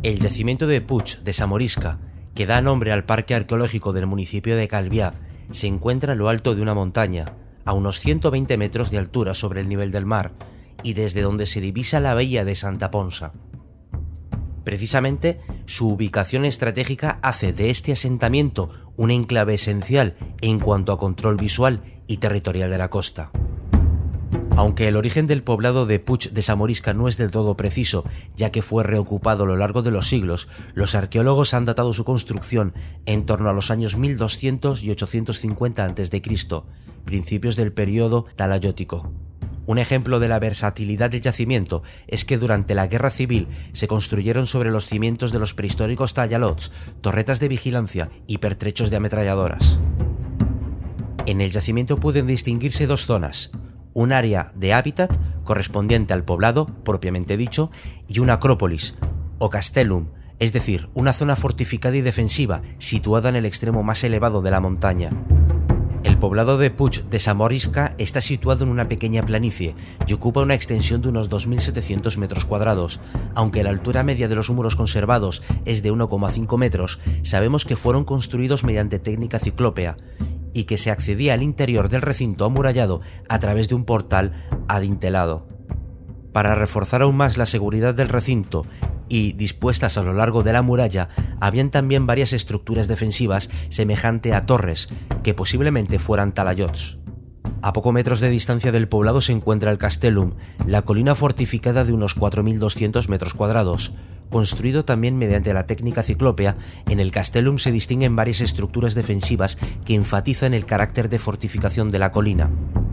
El yacimiento de Puig de Samorisca, que da nombre al parque arqueológico del municipio de Calvià, se encuentra en lo alto de una montaña, a unos 120 metros de altura sobre el nivel del mar, y desde donde se divisa la bahía de Santa Ponsa. Precisamente, su ubicación estratégica hace de este asentamiento un enclave esencial en cuanto a control visual y territorial de la costa. Aunque el origen del poblado de Puig de Samorisca no es del todo preciso, ya que fue reocupado a lo largo de los siglos, los arqueólogos han datado su construcción en torno a los años 1200 y 850 a.C., principios del período talayótico. Un ejemplo de la versatilidad del yacimiento es que durante la Guerra Civil se construyeron sobre los cimientos de los prehistóricos tallalots, torretas de vigilancia y pertrechos de ametralladoras. En el yacimiento pueden distinguirse dos zonas: un área de hábitat correspondiente al poblado propiamente dicho y una acrópolis o castellum, es decir, una zona fortificada y defensiva situada en el extremo más elevado de la montaña. El poblado de Puig de Samorisca está situado en una pequeña planicie y ocupa una extensión de unos 2.700 metros cuadrados. Aunque la altura media de los muros conservados es de 1,5 metros, sabemos que fueron construidos mediante técnica ciclópea y que se accedía al interior del recinto amurallado a través de un portal adintelado. Para reforzar aún más la seguridad del recinto y dispuestas a lo largo de la muralla, habían también varias estructuras defensivas semejante a torres, que posiblemente fueran talayots. A pocos metros de distancia del poblado se encuentra el Castellum, la colina fortificada de unos 4.200 metros cuadrados. Construido también mediante la técnica ciclópea, en el Castellum se distinguen varias estructuras defensivas que enfatizan el carácter de fortificación de la colina.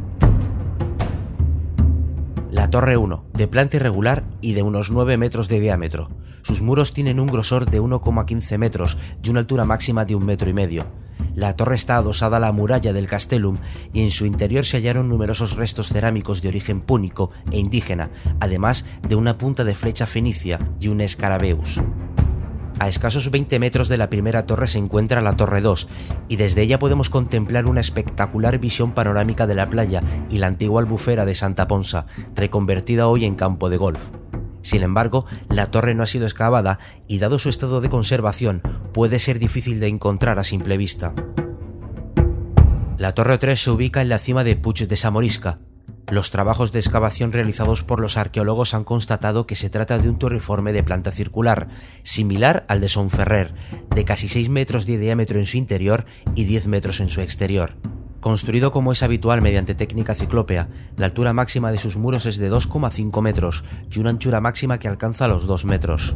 La Torre 1, de planta irregular y de unos 9 metros de diámetro. Sus muros tienen un grosor de 1,15 metros y una altura máxima de 1,5 metros. La torre está adosada a la muralla del Castellum y en su interior se hallaron numerosos restos cerámicos de origen púnico e indígena, además de una punta de flecha fenicia y un escarabeus. A escasos 20 metros de la primera torre se encuentra la Torre 2, y desde ella podemos contemplar una espectacular visión panorámica de la playa y la antigua albufera de Santa Ponsa, reconvertida hoy en campo de golf. Sin embargo, la torre no ha sido excavada y, dado su estado de conservación, puede ser difícil de encontrar a simple vista. La Torre 3 se ubica en la cima de Puig de Samorisca. Los trabajos de excavación realizados por los arqueólogos han constatado que se trata de un torriforme de planta circular, similar al de Son Ferrer, de casi 6 metros de diámetro en su interior y 10 metros en su exterior. Construido como es habitual mediante técnica ciclópea, la altura máxima de sus muros es de 2,5 metros y una anchura máxima que alcanza los 2 metros.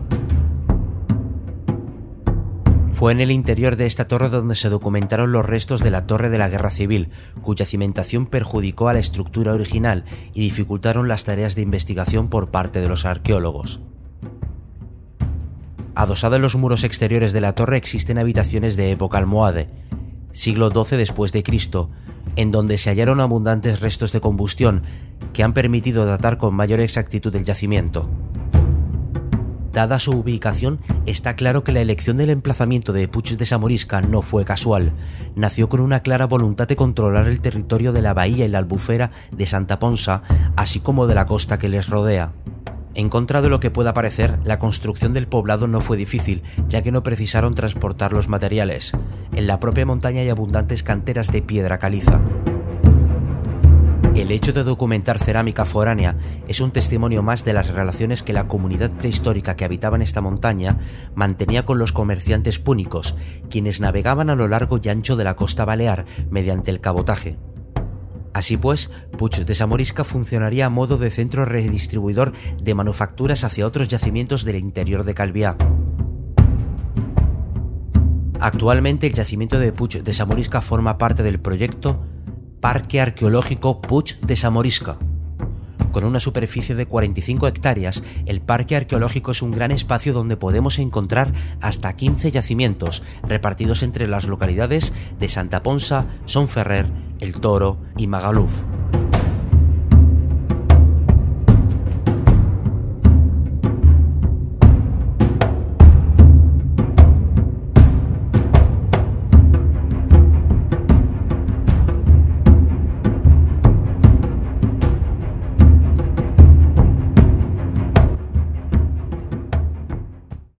Fue en el interior de esta torre donde se documentaron los restos de la torre de la Guerra Civil, cuya cimentación perjudicó a la estructura original y dificultaron las tareas de investigación por parte de los arqueólogos. Adosada en los muros exteriores de la torre existen habitaciones de época almohade, siglo XII después de Cristo, en donde se hallaron abundantes restos de combustión que han permitido datar con mayor exactitud el yacimiento. Dada su ubicación, está claro que la elección del emplazamiento de Puig de Samorisca no fue casual. Nació con una clara voluntad de controlar el territorio de la bahía y la albufera de Santa Ponsa, así como de la costa que les rodea. En contra de lo que pueda parecer, la construcción del poblado no fue difícil, ya que no precisaron transportar los materiales. En la propia montaña hay abundantes canteras de piedra caliza. El hecho de documentar cerámica foránea es un testimonio más de las relaciones que la comunidad prehistórica que habitaba en esta montaña mantenía con los comerciantes púnicos, quienes navegaban a lo largo y ancho de la costa balear mediante el cabotaje. Así pues, Puig de Samorisca funcionaría a modo de centro redistribuidor de manufacturas hacia otros yacimientos del interior de Calvià. Actualmente el yacimiento de Puig de Samorisca forma parte del proyecto Parque Arqueológico Puig de Samorisca. Con una superficie de 45 hectáreas, el parque arqueológico es un gran espacio donde podemos encontrar hasta 15 yacimientos repartidos entre las localidades de Santa Ponsa, Son Ferrer, El Toro y Magaluf.